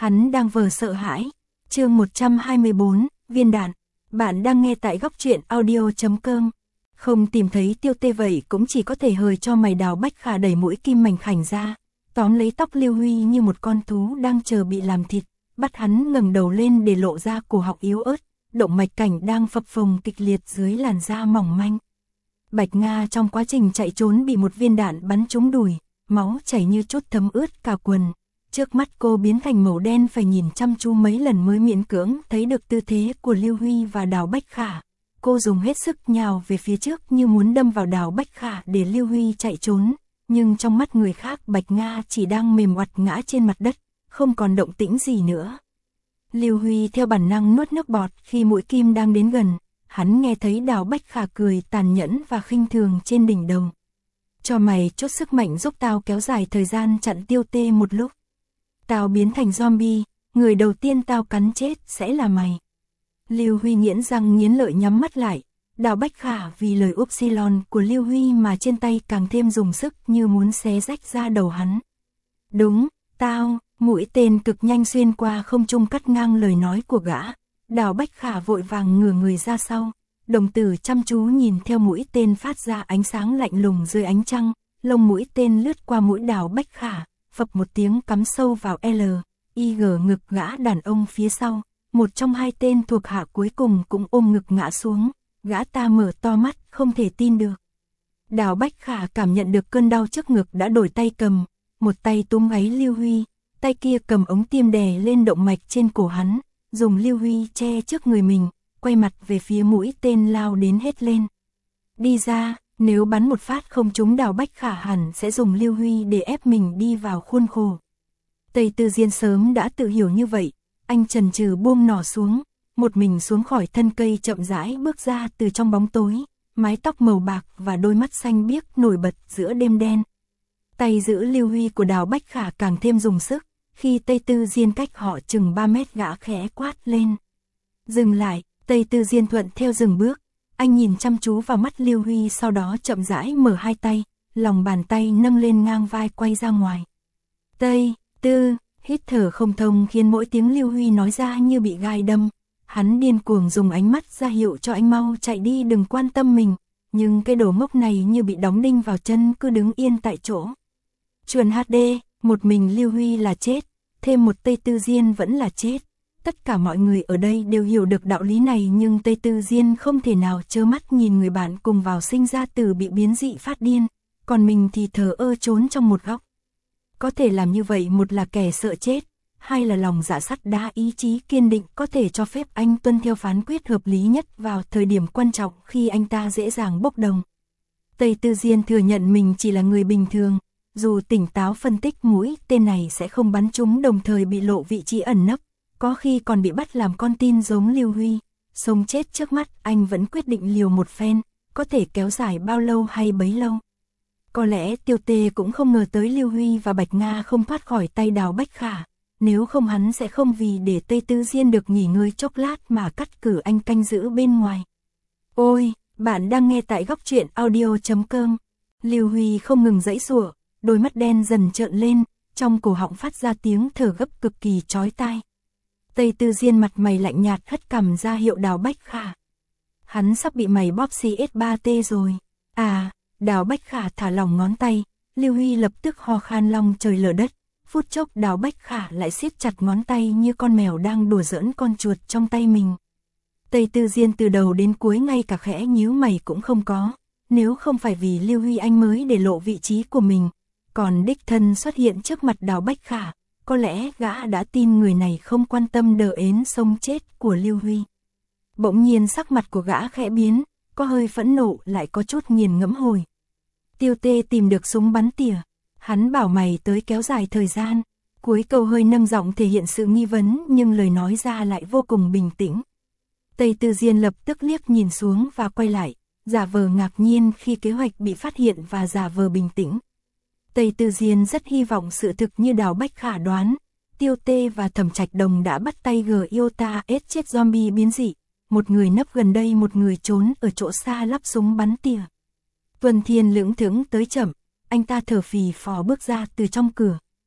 Hắn đang vờ sợ hãi. Chương 124, viên đạn. Bạn đang nghe tại góc truyện audio.com. Không tìm thấy Tiêu Tê vậy cũng chỉ có thể hời cho mày. Đào Bách Khả đẩy mũi kim mảnh khảnh ra, tóm lấy tóc Lưu Huy như một con thú đang chờ bị làm thịt, bắt hắn ngẩng đầu lên để lộ ra cổ họng yếu ớt, động mạch cảnh đang phập phồng kịch liệt dưới làn da mỏng manh. Bạch Nga trong quá trình chạy trốn bị một viên đạn bắn trúng đùi, máu chảy như chút thấm ướt cả quần. Trước mắt cô biến thành màu đen, phải nhìn chăm chú mấy lần mới miễn cưỡng thấy được tư thế của Lưu Huy và Đào Bách Khả. Cô dùng hết sức nhào về phía trước như muốn đâm vào Đào Bách Khả để Lưu Huy chạy trốn, nhưng trong mắt người khác Bạch Nga chỉ đang mềm oặt ngã trên mặt đất, không còn động tĩnh gì nữa. Lưu Huy theo bản năng nuốt nước bọt khi mũi kim đang đến gần, hắn nghe thấy Đào Bách Khả cười tàn nhẫn và khinh thường trên đỉnh đầu. Cho mày chút sức mạnh giúp tao kéo dài thời gian chặn Tiêu Tê một lúc. Tao biến thành zombie, người đầu tiên tao cắn chết sẽ là mày. Lưu Huy nghiến răng nghiến lợi nhắm mắt lại. Đào Bách Khả vì lời upsilon của Lưu Huy mà trên tay càng thêm dùng sức như muốn xé rách ra đầu hắn. Đúng, tao, mũi tên cực nhanh xuyên qua không trung cắt ngang lời nói của gã. Đào Bách Khả vội vàng ngửa người ra sau, đồng tử chăm chú nhìn theo mũi tên phát ra ánh sáng lạnh lùng dưới ánh trăng, lông mũi tên lướt qua mũi Đào Bách Khả, phập một tiếng cắm sâu vào L.I.G ngực gã đàn ông phía sau. Một trong hai tên thuộc hạ cuối cùng cũng ôm ngực ngã xuống, gã ta mở to mắt không thể tin được. Đào Bách Khả cảm nhận được cơn đau trước ngực đã đổi tay cầm, một tay túm gáy Lưu Huy, tay kia cầm ống tiêm đè lên động mạch trên cổ hắn, dùng Lưu Huy che trước người mình, quay mặt về phía mũi tên lao đến hét lên. Đi ra, nếu bắn một phát không trúng Đào Bách Khả hẳn sẽ dùng Lưu Huy để ép mình đi vào khuôn khổ. Tây Tư Diên sớm đã tự hiểu như vậy. Anh chần chừ buông nỏ xuống, một mình xuống khỏi thân cây chậm rãi bước ra từ trong bóng tối, mái tóc màu bạc và đôi mắt xanh biếc nổi bật giữa đêm đen. Tay giữ Lưu Huy của Đào Bách Khả càng thêm dùng sức, khi Tây Tư Diên cách họ chừng 3 mét gã khẽ quát lên. Dừng lại, Tây Tư Diên thuận theo dừng bước, anh nhìn chăm chú vào mắt Lưu Huy sau đó chậm rãi mở hai tay, lòng bàn tay nâng lên ngang vai quay ra ngoài. Tây Tư hít thở không thông khiến mỗi tiếng Lưu Huy nói ra như bị gai đâm. Hắn điên cuồng dùng ánh mắt ra hiệu cho anh mau chạy đi đừng quan tâm mình. Nhưng cái đồ ngốc này như bị đóng đinh vào chân cứ đứng yên tại chỗ. Truyền HD, một mình Lưu Huy là chết, thêm một Tây Tư Diên vẫn là chết. Tất cả mọi người ở đây đều hiểu được đạo lý này nhưng Tây Tư Diên không thể nào trơ mắt nhìn người bạn cùng vào sinh ra tử bị biến dị phát điên. Còn mình thì thờ ơ trốn trong một góc. Có thể làm như vậy một là kẻ sợ chết, hai là lòng dạ sắt đá ý chí kiên định có thể cho phép anh tuân theo phán quyết hợp lý nhất vào thời điểm quan trọng khi anh ta dễ dàng bốc đồng. Tây Tư Diên thừa nhận mình chỉ là người bình thường, dù tỉnh táo phân tích mũi tên này sẽ không bắn trúng đồng thời bị lộ vị trí ẩn nấp, có khi còn bị bắt làm con tin giống Lưu Huy. Sống chết trước mắt anh vẫn quyết định liều một phen, có thể kéo dài bao lâu hay bấy lâu. Có lẽ Tiêu Tê cũng không ngờ tới Lưu Huy và Bạch Nga không thoát khỏi tay Đào Bách Khả, nếu không hắn sẽ không vì để Tây Tư Diên được nghỉ ngơi chốc lát mà cắt cử anh canh giữ bên ngoài. Ôi, bạn đang nghe tại góc truyện audio.com. Lưu Huy không ngừng giãy giụa, đôi mắt đen dần trợn lên, trong cổ họng phát ra tiếng thở gấp cực kỳ chói tai. Tây Tư Diên mặt mày lạnh nhạt hất cằm ra hiệu Đào Bách Khả. Hắn sắp bị mày bóp CS3T rồi. À. Đào Bách Khả thả lỏng ngón tay, Lưu Huy lập tức ho khan long trời lở đất, phút chốc Đào Bách Khả lại siết chặt ngón tay như con mèo đang đùa giỡn con chuột trong tay mình. Tây Tư Diên từ đầu đến cuối ngay cả khẽ nhíu mày cũng không có, nếu không phải vì Lưu Huy anh mới để lộ vị trí của mình, còn đích thân xuất hiện trước mặt Đào Bách Khả, có lẽ gã đã tin người này không quan tâm đờ ến sống chết của Lưu Huy. Bỗng nhiên sắc mặt của gã khẽ biến, có hơi phẫn nộ lại có chút nghiền ngẫm hồi. Tiêu Tê tìm được súng bắn tỉa, hắn bảo mày tới kéo dài thời gian. Cuối câu hơi nâng giọng thể hiện sự nghi vấn nhưng lời nói ra lại vô cùng bình tĩnh. Tây Tư Diên lập tức liếc nhìn xuống và quay lại, giả vờ ngạc nhiên khi kế hoạch bị phát hiện và giả vờ bình tĩnh. Tây Tư Diên rất hy vọng sự thực như Đào Bách Khả đoán, Tiêu Tê và Thẩm Trạch Đồng đã bắt tay Iota S chết zombie biến dị, một người nấp gần đây một người trốn ở chỗ xa lắp súng bắn tỉa. Tuần Thiên lững thững tới chậm, anh ta thở phì phò bước ra từ trong cửa,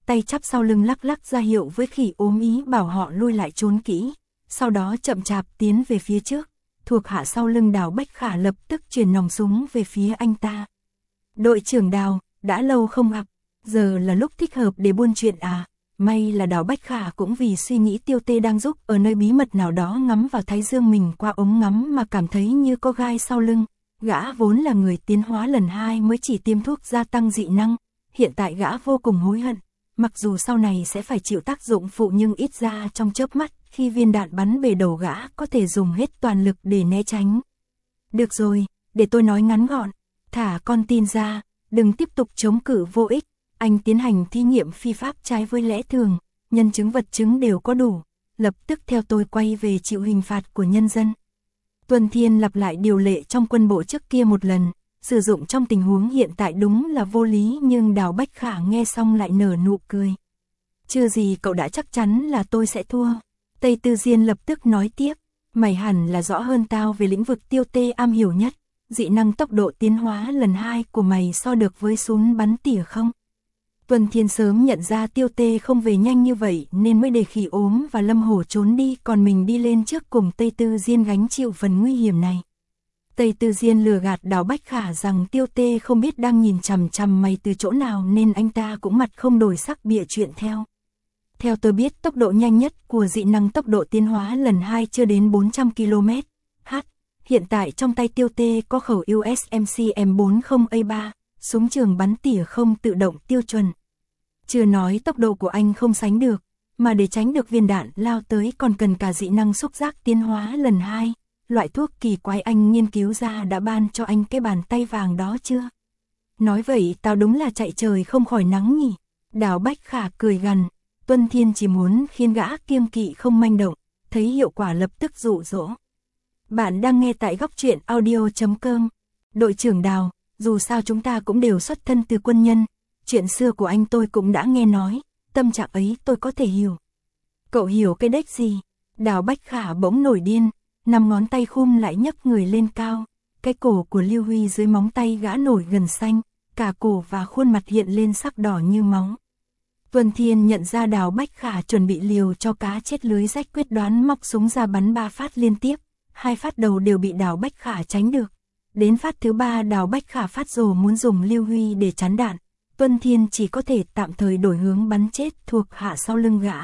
tay chắp sau lưng lắc lắc ra hiệu với khỉ ốm ý bảo họ lui lại trốn kỹ, sau đó chậm chạp tiến về phía trước. Thuộc hạ sau lưng Đào Bách Khả lập tức chuyển nòng súng về phía anh ta. Đội trưởng Đào, đã lâu không gặp, giờ là lúc thích hợp để buôn chuyện à? May là Đào Bách Khả cũng vì suy nghĩ Tiêu Tê đang giúp ở nơi bí mật nào đó ngắm vào thái dương mình qua ống ngắm mà cảm thấy như có gai sau lưng. Gã vốn là người tiến hóa lần 2 mới chỉ tiêm thuốc gia tăng dị năng, hiện tại gã vô cùng hối hận. Mặc dù sau này sẽ phải chịu tác dụng phụ nhưng ít ra trong chớp mắt khi viên đạn bắn bể đầu gã có thể dùng hết toàn lực để né tránh. Được rồi, để tôi nói ngắn gọn, thả con tin ra, đừng tiếp tục chống cự vô ích. Anh tiến hành thí nghiệm phi pháp trái với lẽ thường, nhân chứng vật chứng đều có đủ, lập tức theo tôi quay về chịu hình phạt của nhân dân. Tuân Thiên lặp lại điều lệ trong quân bộ trước kia một lần, sử dụng trong tình huống hiện tại đúng là vô lý nhưng Đào Bách Khả nghe xong lại nở nụ cười. Chưa gì cậu đã chắc chắn là tôi sẽ thua. Tây Tư Diên lập tức nói tiếp, mày hẳn là rõ hơn tao về lĩnh vực Tiêu Tê am hiểu nhất, dị năng tốc độ tiến hóa lần 2 của mày so được với súng bắn tỉa không? Tuân Thiên sớm nhận ra Tiêu Tê không về nhanh như vậy nên mới để khỉ ốm và Lâm Hổ trốn đi còn mình đi lên trước cùng Tây Tư Diên gánh chịu phần nguy hiểm này. Tây Tư Diên lừa gạt Đào Bách Khả rằng Tiêu Tê không biết đang nhìn chằm chằm mày từ chỗ nào nên anh ta cũng mặt không đổi sắc bịa chuyện theo. Theo tôi biết tốc độ nhanh nhất của dị năng tốc độ tiến hóa lần 2 chưa đến 400 km/h. Hiện tại trong tay Tiêu Tê có khẩu USMC M40A3, súng trường bắn tỉa không tự động tiêu chuẩn. Chưa nói tốc độ của anh không sánh được, mà để tránh được viên đạn lao tới còn cần cả dị năng xúc giác tiến hóa lần 2. Loại thuốc kỳ quái anh nghiên cứu ra đã ban cho anh cái bàn tay vàng đó chưa? Nói vậy tao đúng là chạy trời không khỏi nắng nhỉ? Đào Bách Khả cười gằn, Tuân Thiên chỉ muốn khiến gã kiêng kỵ không manh động, thấy hiệu quả lập tức dụ dỗ. Bạn đang nghe tại góc truyện audio.com. Đội trưởng Đào, dù sao chúng ta cũng đều xuất thân từ quân nhân, chuyện xưa của anh tôi cũng đã nghe nói, tâm trạng ấy tôi có thể hiểu. Cậu hiểu cái đếch gì? Đào Bách Khả bỗng nổi điên, 5 ngón tay khum lại nhấc người lên cao, cái cổ của Lưu Huy dưới móng tay gã nổi gần xanh, cả cổ và khuôn mặt hiện lên sắc đỏ như máu. Tuân Thiên nhận ra Đào Bách Khả chuẩn bị liều cho cá chết lưới rách quyết đoán móc súng ra bắn 3 phát liên tiếp, 2 phát đầu đều bị Đào Bách Khả tránh được. Đến phát thứ 3 Đào Bách Khả phát rồ muốn dùng Lưu Huy để chắn đạn, Tuân Thiên chỉ có thể tạm thời đổi hướng bắn chết thuộc hạ sau lưng gã.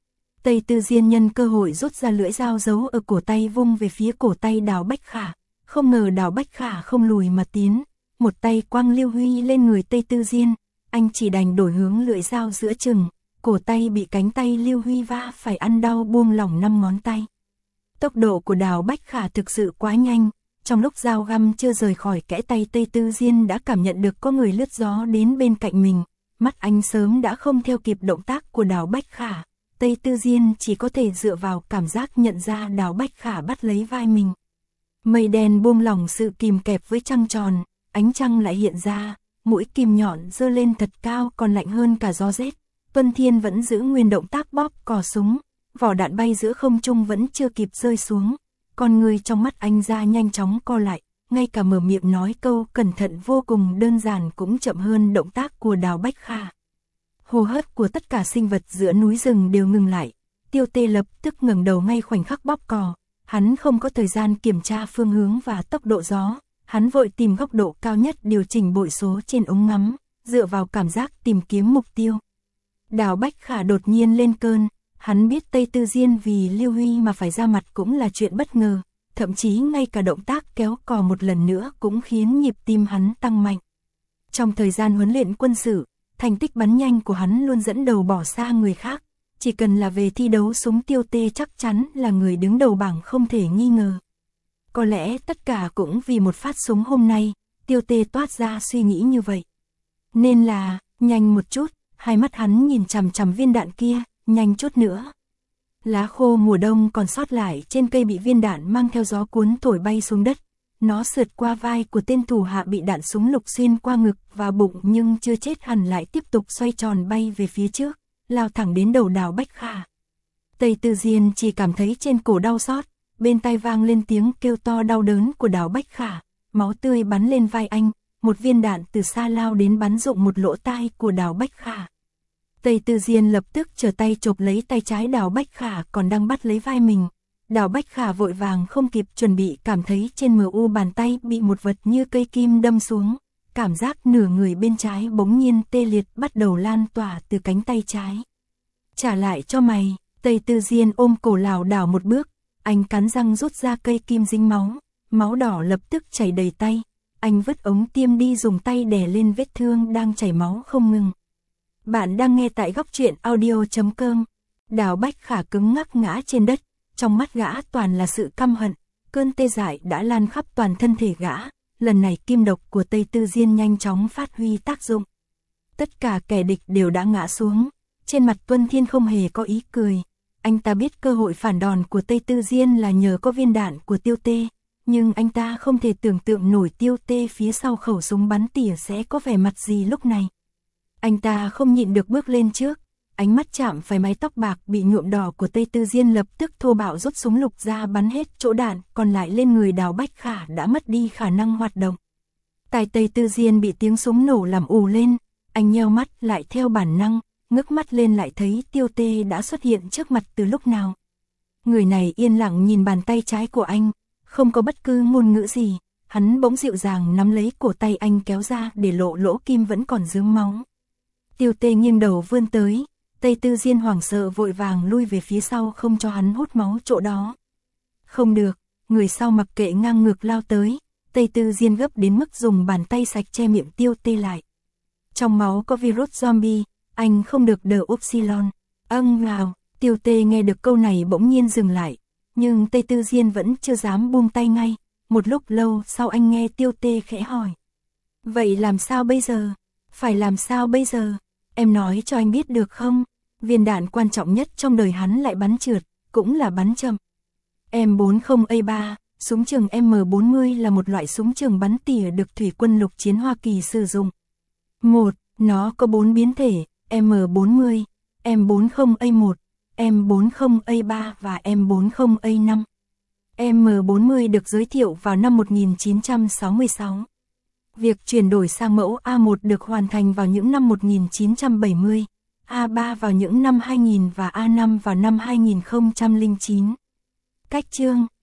Tây Tư Diên nhân cơ hội rút ra lưỡi dao giấu ở cổ tay vung về phía cổ tay Đào Bách Khả, không ngờ Đào Bách Khả không lùi mà tiến, một tay quăng Lưu Huy lên người Tây Tư Diên, anh chỉ đành đổi hướng lưỡi dao giữa chừng, cổ tay bị cánh tay Lưu Huy va phải ăn đau buông lỏng 5 ngón tay. Tốc độ của Đào Bách Khả thực sự quá nhanh, trong lúc dao găm chưa rời khỏi kẽ tay Tây Tư Diên đã cảm nhận được có người lướt gió đến bên cạnh mình, mắt anh sớm đã không theo kịp động tác của Đào Bách Khả. Tây Tư Diên chỉ có thể dựa vào cảm giác nhận ra Đào Bách Khả bắt lấy vai mình. Mây đen buông lỏng sự kìm kẹp với trăng tròn, ánh trăng lại hiện ra, mũi kim nhọn giơ lên thật cao còn lạnh hơn cả gió rét. Tuân Thiên vẫn giữ nguyên động tác bóp cò súng, vỏ đạn bay giữa không trung vẫn chưa kịp rơi xuống. Con người trong mắt anh ra nhanh chóng co lại, ngay cả mở miệng nói câu cẩn thận vô cùng đơn giản cũng chậm hơn động tác của Đào Bách Khả. Hô hấp của tất cả sinh vật giữa núi rừng đều ngừng lại, Tiêu Tê lập tức ngẩng đầu ngay khoảnh khắc bóp cò, hắn không có thời gian kiểm tra phương hướng và tốc độ gió, hắn vội tìm góc độ cao nhất điều chỉnh bội số trên ống ngắm, dựa vào cảm giác tìm kiếm mục tiêu. Đào Bách Khả đột nhiên lên cơn, hắn biết Tây Tư Diên vì Lưu Huy mà phải ra mặt cũng là chuyện bất ngờ, thậm chí ngay cả động tác kéo cò một lần nữa cũng khiến nhịp tim hắn tăng mạnh. Trong thời gian huấn luyện quân sự, thành tích bắn nhanh của hắn luôn dẫn đầu bỏ xa người khác, chỉ cần là về thi đấu súng Tiêu Tê chắc chắn là người đứng đầu bảng không thể nghi ngờ. Có lẽ tất cả cũng vì một phát súng hôm nay, Tiêu Tê toát ra suy nghĩ như vậy. Nên là, nhanh một chút, hai mắt hắn nhìn chằm chằm viên đạn kia, nhanh chút nữa. Lá khô mùa đông còn sót lại trên cây bị viên đạn mang theo gió cuốn thổi bay xuống đất. Nó sượt qua vai của tên thủ hạ bị đạn súng lục xuyên qua ngực và bụng nhưng chưa chết hẳn lại tiếp tục xoay tròn bay về phía trước, lao thẳng đến đầu Đào Bách Khả. Tây Tư Diên chỉ cảm thấy trên cổ đau xót, bên tai vang lên tiếng kêu to đau đớn của Đào Bách Khả, máu tươi bắn lên vai anh, một viên đạn từ xa lao đến bắn rụng một lỗ tai của Đào Bách Khả. Tây Tư Diên lập tức trở tay chộp lấy tay trái Đào Bách Khả còn đang bắt lấy vai mình. Đào Bách Khả vội vàng không kịp chuẩn bị, cảm thấy trên MU bàn tay bị một vật như cây kim đâm xuống. Cảm giác nửa người bên trái bỗng nhiên tê liệt bắt đầu lan tỏa từ cánh tay trái. Trả lại cho mày, Tây Tư Diên ôm cổ lảo đảo một bước, anh cắn răng rút ra cây kim dính máu, máu đỏ lập tức chảy đầy tay. Anh vứt ống tiêm đi, dùng tay đè lên vết thương đang chảy máu không ngừng. Bạn đang nghe tại góc truyện audio.com. Đào Bách Khả cứng ngắc ngã trên đất, trong mắt gã toàn là sự căm hận, cơn tê dại đã lan khắp toàn thân thể gã. Lần này kim độc của Tây Tư Diên nhanh chóng phát huy tác dụng. Tất cả kẻ địch đều đã ngã xuống, trên mặt Tuân Thiên không hề có ý cười. Anh ta biết cơ hội phản đòn của Tây Tư Diên là nhờ có viên đạn của Tiêu Tê, nhưng anh ta không thể tưởng tượng nổi Tiêu Tê phía sau khẩu súng bắn tỉa sẽ có vẻ mặt gì lúc này. Anh ta không nhịn được bước lên trước, ánh mắt chạm phải mái tóc bạc bị nhuộm đỏ của Tây Tư Diên, lập tức thô bạo rút súng lục ra bắn hết chỗ đạn còn lại lên người Đào Bách Khả đã mất đi khả năng hoạt động. Tai Tây Tư Diên bị tiếng súng nổ làm ù lên, anh nheo mắt lại theo bản năng, ngước mắt lên lại thấy Tiêu Tê đã xuất hiện trước mặt từ lúc nào. Người này yên lặng nhìn bàn tay trái của anh, không có bất cứ ngôn ngữ gì, hắn bỗng dịu dàng nắm lấy cổ tay anh kéo ra để lộ lỗ kim vẫn còn rớm máu. Tiêu Tê nghiêng đầu vươn tới, Tây Tư Diên hoảng sợ vội vàng lui về phía sau không cho hắn hút máu chỗ đó. Không được, người sau mặc kệ ngang ngược lao tới, Tây Tư Diên gấp đến mức dùng bàn tay sạch che miệng Tiêu Tê lại. Trong máu có virus zombie, anh không được đờ upsilon. Vào, Tiêu Tê nghe được câu này bỗng nhiên dừng lại, nhưng Tây Tư Diên vẫn chưa dám buông tay ngay. Một lúc lâu sau anh nghe Tiêu Tê khẽ hỏi. Vậy làm sao bây giờ? Phải làm sao bây giờ? Em nói cho anh biết được không? Viên đạn quan trọng nhất trong đời hắn lại bắn trượt, cũng là bắn chậm. M40A3, súng trường M40 là một loại súng trường bắn tỉa được Thủy quân lục chiến Hoa Kỳ sử dụng. Nó có 4 biến thể, M40, M40A1, M40A3 và M40A5. M40 được giới thiệu vào năm 1966. Việc chuyển đổi sang mẫu A1 được hoàn thành vào những năm 1970, A3 vào những năm 2000 và A5 vào năm 2009. Cách chương